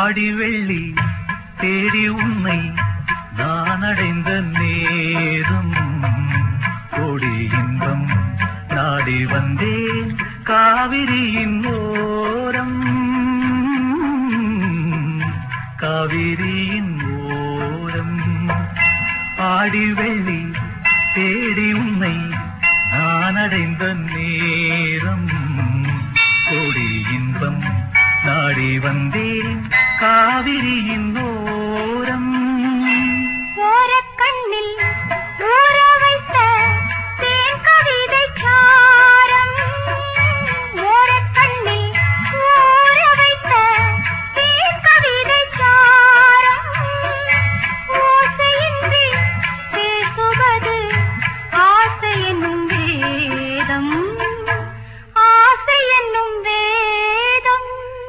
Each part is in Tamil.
ஆடி வெள்ளி தேடி உன்னை நான் அடைந்த நேரம் கோடி இன்பம் நாடி வந்தேன் காவிரியின் ஓரம் காவிரியின் ஓரம் ஆடி வெள்ளி தேடி உன்னை நான் அடைந்த நேரம் கோடி இன்பம் நாடி வந்தேன் காவிரியின் ஓரம் ஓரக்கண்ணில் ஊற வைத்த தேன் கவிதை சாரம் ஓரக்கண்ணில் ஊற வைத்த தேன் கவிதை சாரம் ஓசையின்றி பேசுவது ஆசை என்னும் வேதம் ஆசை என்னும் வேதம்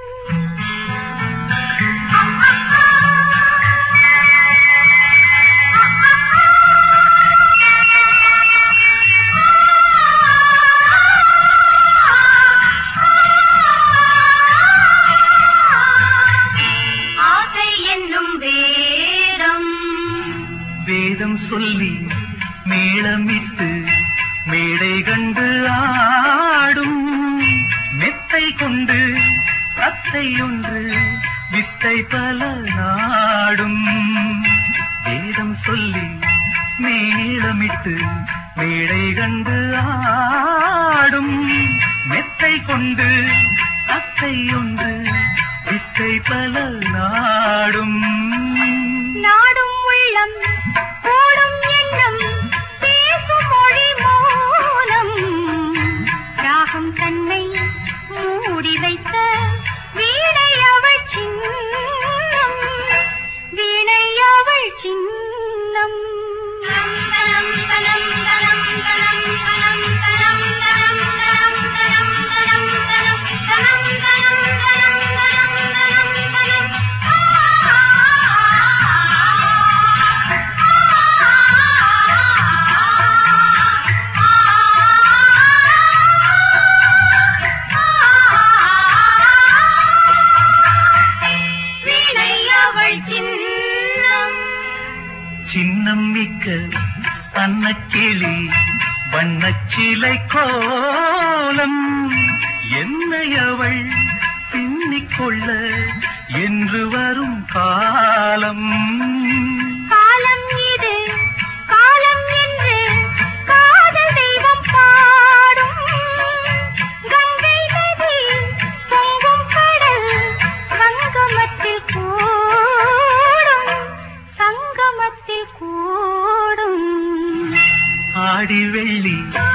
ஆசை என்னும் வேதம் வேதம் சொல்லி மேளமிட்டு மேடை கண்டு ஆடும் மெத்தை கொண்டு அத்தை ஒன்று வித்தை பல நாடும் வேதம் சொல்லி மேளமிட்டு மேடை கண்டு ஆடும் மெத்தை கொண்டு அத்தை ஒன்று வித்தை பல நாடும் நாடும் உள்ளம் கூடும் எண்ணம் பேசும் மொழி மூலம் ராகம் தன்னை மூடி வைத்த வீணை அவள் சின்னம் வீணை அவள் சின்னம் தனம் தனம் தனம் தனம் தனம் தனம் தனம் தனம் தனம் தனம் தனம் தனம் தனம் தனம் தனம் வீணை அவள் சின்னம் சின்னம் மிக்க அன்னக்கிளி வண்ணச்சிலை கோலம் என்னை அவள் பின்னிக்கொள்ள என்று வரும் காலம் காலம் இது காலம் என்று காதல் தெய்வம் பாடும் கங்கை நதி பொங்கும் கடல் சங்கமத்தில் கூடும் ஆடி வெள்ளி